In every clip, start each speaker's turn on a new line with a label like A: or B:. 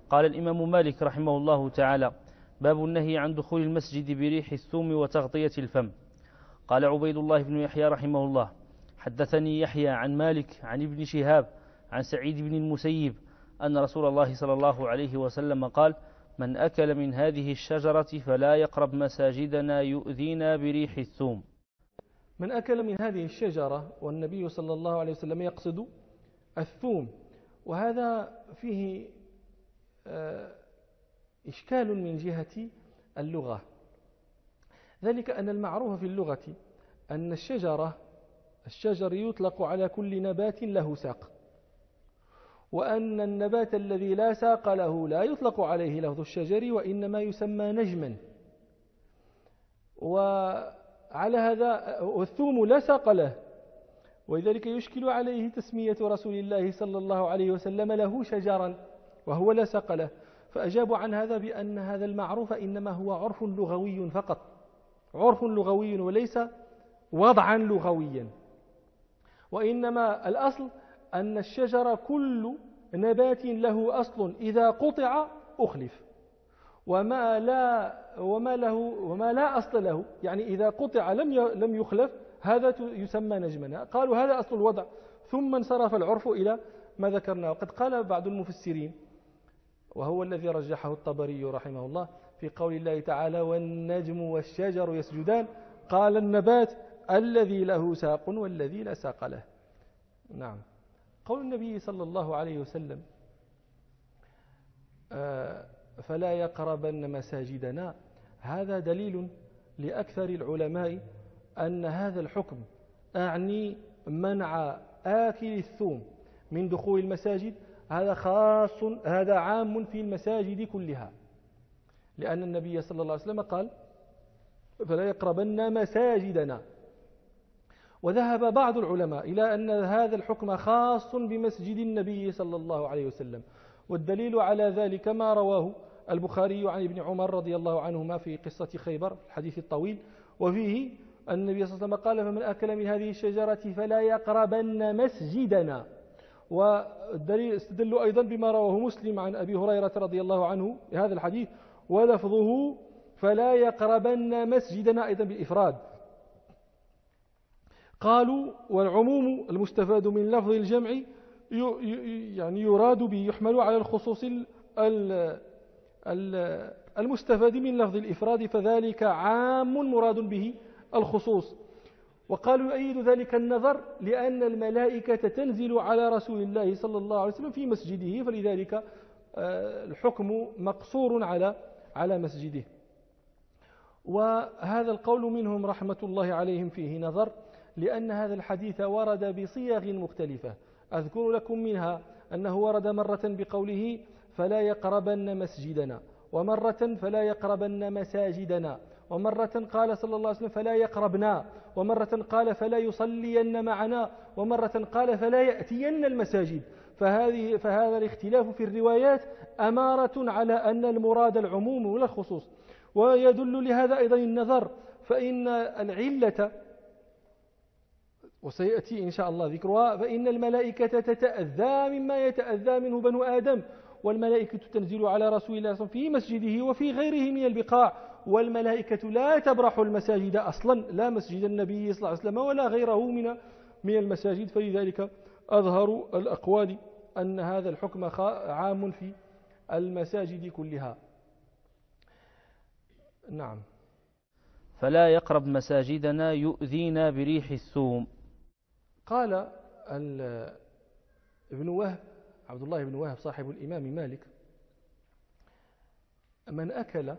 A: قال الإمام مالك رحمه الله تعالى: باب النهي عن دخول المسجد بريح الثوم وتغطية الفم. قال عبيد الله بن يحيى رحمه الله: حدثني يحيى عن مالك عن ابن شهاب عن سعيد بن المسيب أن رسول الله صلى الله عليه وسلم قال: من أكل من هذه الشجرة فلا يقرب مساجدنا يؤذينا بريح الثوم.
B: من أكل من هذه الشجرة، والنبي صلى الله عليه وسلم يقصد الثوم، وهذا فيه إشكال من جهة اللغة، ذلك أن المعروف في اللغة أن الشجر يطلق على كل نبات له ساق، وأن النبات الذي لا ساق له لا يطلق عليه لفظ الشجر وإنما يسمى نجما. وعلى هذا والثوم لا ساق له، ولذلك يشكل عليه تسمية رسول الله صلى الله عليه وسلم له شجرا وهو لا ساق له، فأجابوا عن هذا بأن هذا المعروف إنما هو عرف لغوي فقط، عرف لغوي وليس وضعا لغويا، وإنما الأصل أن الشجر كل نبات له أصل إذا قطع أخلف، وما لا أصل له، يعني إذا قطع لم يخلف، هذا يسمى نجما. قالوا هذا أصل الوضع، ثم انصرف العرف إلى ما ذكرنا. وقد قال بعض المفسرين، وهو الذي رجحه الطبري رحمه الله، في قول الله تعالى: والنجم والشجر يسجدان، قال النبات الذي له ساق والذي لا ساق له. نعم. قول النبي صلى الله عليه وسلم: فلا يقربن مساجدنا، هذا دليل لأكثر العلماء أن هذا الحكم أعني منع آكل الثوم من دخول المساجد، هذا خاص، هذا عام في المساجد كلها، لأن النبي صلى الله عليه وسلم قال: فلا يقربن مساجدنا. وذهب بعض العلماء إلى أن هذا الحكم خاص بمسجد النبي صلى الله عليه وسلم، والدليل على ذلك ما رواه البخاري عن ابن عمر رضي الله عنهما في قصة خيبر، الحديث الطويل، وفيه النبي صلى الله عليه وسلم قال: فمن أكل من هذه الشجرة فلا يقربن مسجدنا. والدليل استدلوا أيضا بما رواه مسلم عن أبي هريرة رضي الله عنه هذا الحديث، ولفظه فلا يقربن مسجدنا أيضا بالإفراد. قالوا: والعموم المستفاد من لفظ الجمع يعني يراد به، يحمل على الخصوص المستفاد من لفظ الإفراد، فذلك عام مراد به الخصوص. وقالوا: يؤيد ذلك النظر لأن الملائكة تنزل على رسول الله صلى الله عليه وسلم في مسجده، فلذلك الحكم مقصور على مسجده. وهذا القول منهم رحمة الله عليهم فيه نظر، لأن هذا الحديث ورد بصيغ مختلفة. أذكر لكم منها أنه ورد مرة بقوله: فلا يقربن مسجدنا، ومرة فلا يقربن مساجدنا، ومرة قال صلى الله عليه وسلم: فلا يقربنا، ومرة قال: فلا يصلين معنا، ومرة قال: فلا يأتين المساجد. فهذا الاختلاف في الروايات أمارة على أن المراد العموم ولا الخصوص. ويدل لهذا أيضا النظر، فإن العلة، وسيأتي إن شاء الله ذكرها، فإن الملائكة تتأذى مما يتأذى منه بنو آدم، والملائكة تنزل على رسول الله في مسجده وفي غيره من البقاع، والملائكة لا تبرح المساجد أصلا، لا مسجد النبي صلى الله عليه وسلم ولا غيره من المساجد. فلذلك أظهر الأقوال أن هذا الحكم عام في المساجد كلها. نعم.
A: فلا يقرب مساجدنا يؤذينا بريح الثوم.
B: قال ابن وهب، عبد الله بن وهب صاحب الإمام مالك: من أكل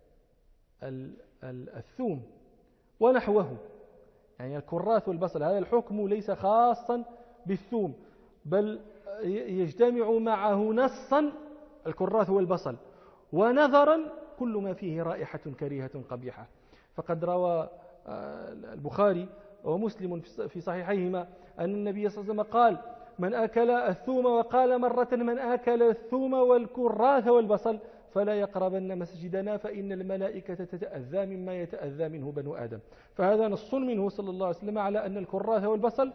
B: الثوم ونحوه، يعني الكراث والبصل، هذا الحكم ليس خاصا بالثوم، بل يجتمع معه نصا الكراث والبصل، ونظرا كل ما فيه رائحة كريهة قبيحة. فقد روى البخاري ومسلم في صحيحيهما أن النبي صلى الله عليه وسلم قال: من أكل الثوم، وقال مرة: من أكل الثوم والكراث والبصل فلا يقربن مسجدنا فإن الملائكة تتأذى مما يتأذى منه بنو آدم. فهذا نص منه صلى الله عليه وسلم على أن الكراث والبصل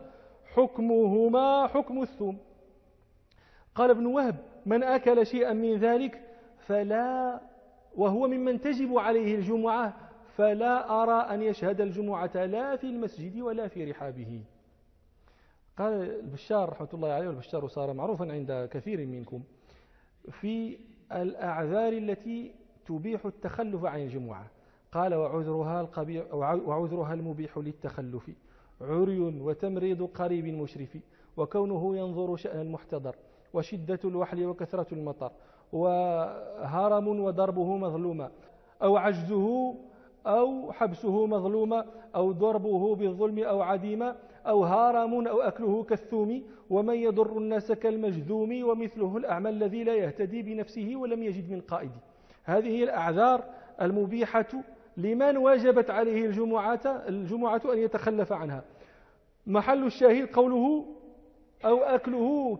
B: حكمهما حكم الثوم. قال ابن وهب: من أكل شيئا من ذلك وهو ممن تجب عليه الجمعة، فلا أرى أن يشهد الجمعة لا في المسجد ولا في رحابه. قال البشار رحمة الله عليه، والبشار صار معروفا عند كثير منكم في الأعذار التي تبيح التخلف عن الجمعة. قال وعذرها المبيح للتخلف عري وتمريض قريب مشرف، وكونه ينظر شأن المحتضر، وشدة الوحل وكثرة المطر، وهرم وضربه مظلوما، أو عجزه أو حبسه مظلوما، أو ضربه بالظلم أو عديما، أو هارم أو أكله كالثوم، ومن يضر الناس كالمجذوم، ومثله الأعمى الذي لا يهتدي بنفسه ولم يجد من قائد. هذه هي الأعذار المبيحة لمن وجبت عليه الجمعة أن يتخلف عنها. محل الشاهد قوله أو أكله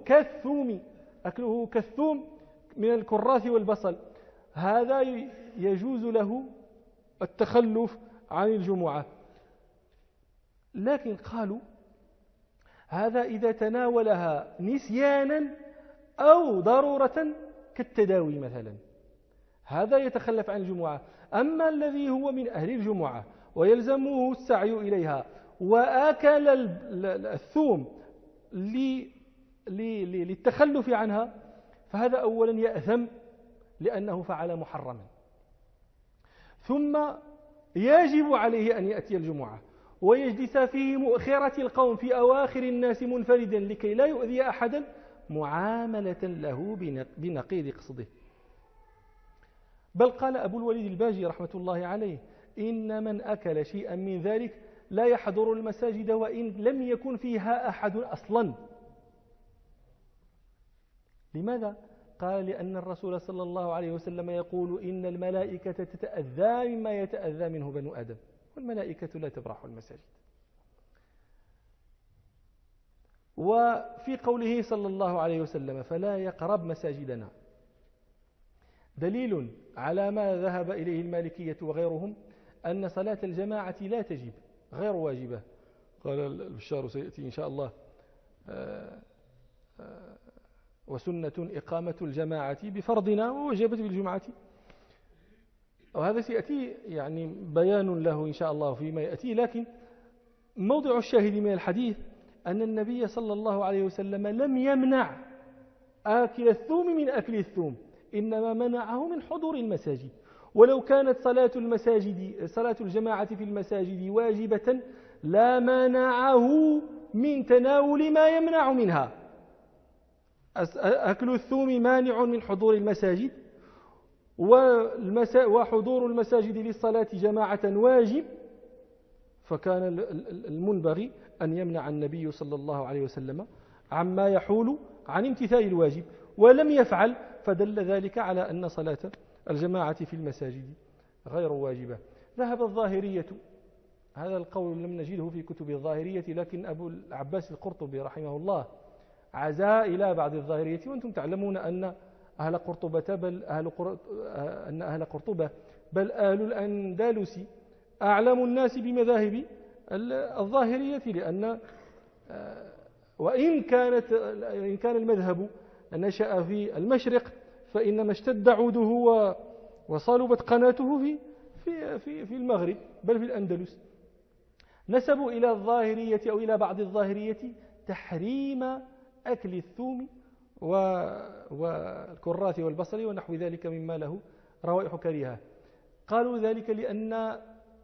B: كالثوم من الكراث والبصل، هذا يجوز له التخلف عن الجمعة. لكن قالوا هذا إذا تناولها نسيانا أو ضرورة كالتداوي مثلا، هذا يتخلف عن الجمعة. أما الذي هو من أهل الجمعة ويلزمه السعي إليها وأكل الثوم للتخلف عنها، فهذا أولا يأثم لأنه فعل محرما، ثم يجب عليه أن يأتي الجمعة ويجلس في مؤخرة القوم في أواخر الناس منفردا لكي لا يؤذي أحدا، معاملة له بنقيض قصده. بل قال أبو الوليد الباجي رحمة الله عليه: إن من أكل شيئا من ذلك لا يحضر المساجد وإن لم يكن فيها أحد أصلا. لماذا؟ قال: لأن الرسول صلى الله عليه وسلم يقول: إن الملائكة تتأذى مما يتأذى منه بنو آدم، والملائكة لا تبرح المساجد. وفي قوله صلى الله عليه وسلم: فلا يقرب مساجدنا، دليل على ما ذهب إليه المالكية وغيرهم أن صلاة الجماعة لا تجب، غير واجبة. قال البشار سيأتي إن شاء الله: وسنة إقامة الجماعة بفرضنا ووجبت بالجمعة. وهذا سيأتي يعني بيان له إن شاء الله فيما يأتي. لكن موضع الشاهد من الحديث أن النبي صلى الله عليه وسلم لم يمنع آكل الثوم من أكل الثوم، إنما منعه من حضور المساجد. ولو كانت صلاة الجماعة في المساجد واجبة لا منعه من تناول ما يمنع منها. أكل الثوم مانع من حضور المساجد، وحضور المساجد للصلاة جماعة واجب، فكان المنبغي أن يمنع النبي صلى الله عليه وسلم عما يحول عن امتثال الواجب، ولم يفعل، فدل ذلك على أن صلاة الجماعة في المساجد غير واجبة. ذهب الظاهرية، هذا القول لم نجده في كتب الظاهرية، لكن أبو العباس القرطبي رحمه الله عزا إلى بعض الظاهرية. وأنتم تعلمون أن أهل قرطبة بل أهل الأندلس أعلم الناس بمذاهب الظاهرية، لأن وإن كان المذهب نشأ في المشرق، فإنما اشتد عوده وصلبت قناته في المغرب، بل في الأندلس. نسبوا إلى الظاهرية أو إلى بعض الظاهرية تحريم أكل الثوم والكراث والبصل ونحو ذلك مما له روائح كريهة. قالوا ذلك لأن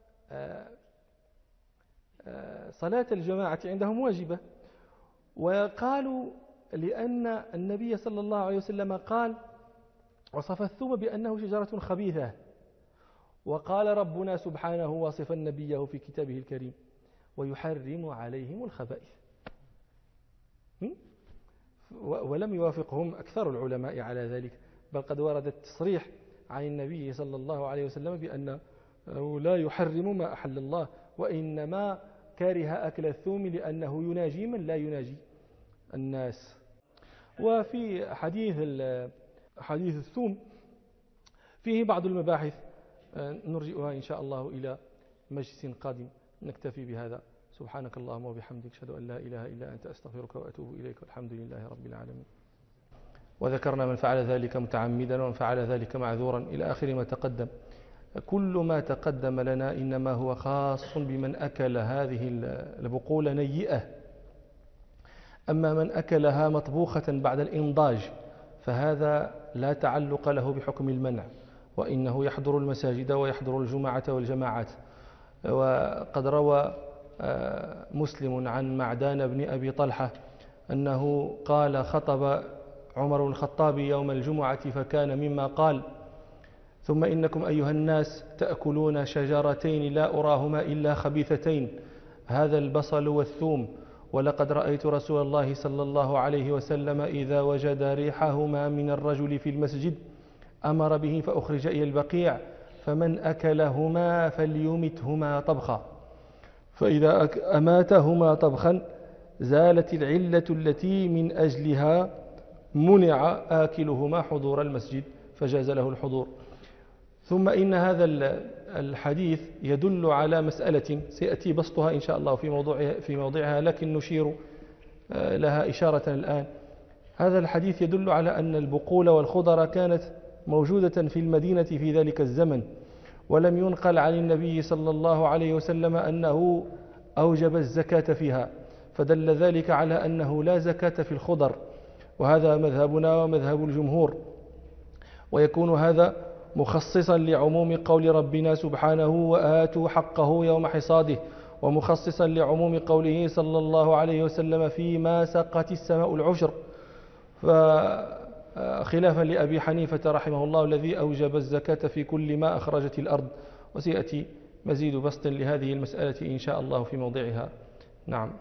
B: صلاة الجماعة عندهم واجبة، وقالوا لأن النبي صلى الله عليه وسلم قال وصف الثوم بأنه شجرة خبيثة، وقال ربنا سبحانه واصفا نبيه في كتابه الكريم: ويحرم عليهم الخبائث. ولم يوافقهم أكثر العلماء على ذلك، بل قد ورد التصريح عن النبي صلى الله عليه وسلم بأنه لا يحرم ما أحل الله، وإنما كره أكل الثوم لأنه يناجي من لا يناجي الناس. وفي حديث الثوم فيه بعض المباحث نرجئها إن شاء الله إلى مجلس قادم. نكتفي بهذا. سبحانك اللهم وبحمدك، أشهد أن لا إله إلا أنت، أستغفرك وأتوب إليك، والحمد لله رب العالمين. وذكرنا من فعل ذلك متعمدا ومن فعل ذلك معذورا إلى آخر ما تقدم. كل ما تقدم لنا إنما هو خاص بمن أكل هذه البقول نيئة. أما من أكلها مطبوخة بعد الإنضاج فهذا لا تعلق له بحكم المنع، وإنه يحضر المساجد ويحضر الجمعة والجماعات. وقد روى مسلم عن معدان بن أبي طلحة أنه قال: خطب عمر بن الخطاب يوم الجمعة فكان مما قال: ثم إنكم أيها الناس تأكلون شجرتين لا أراهما إلا خبيثتين، هذا البصل والثوم، ولقد رأيت رسول الله صلى الله عليه وسلم إذا وجد ريحهما من الرجل في المسجد أمر به فأخرج إلى البقيع، فمن أكلهما فليمتهما طبخا، فإذا أماتهما طبخا زالت العلة التي من أجلها منع آكلهما حضور المسجد فجاز له الحضور. ثم إن هذا الحديث يدل على مسألة سيأتي بسطها إن شاء الله في موضعها، لكن نشير لها إشارة الآن. هذا الحديث يدل على أن البقول والخضر كانت موجودة في المدينة في ذلك الزمن، ولم ينقل عن النبي صلى الله عليه وسلم أنه أوجب الزكاة فيها، فدل ذلك على أنه لا زكاة في الخضر، وهذا مذهبنا ومذهب الجمهور. ويكون هذا مخصصا لعموم قول ربنا سبحانه: وآتوا حقه يوم حصاده، ومخصصا لعموم قوله صلى الله عليه وسلم: فيما سقت السماء العشر، خلافا لأبي حنيفة رحمه الله الذي أوجب الزكاة في كل ما أخرجت الأرض. وسيأتي مزيد بسط لهذه المسألة إن شاء الله في موضعها. نعم.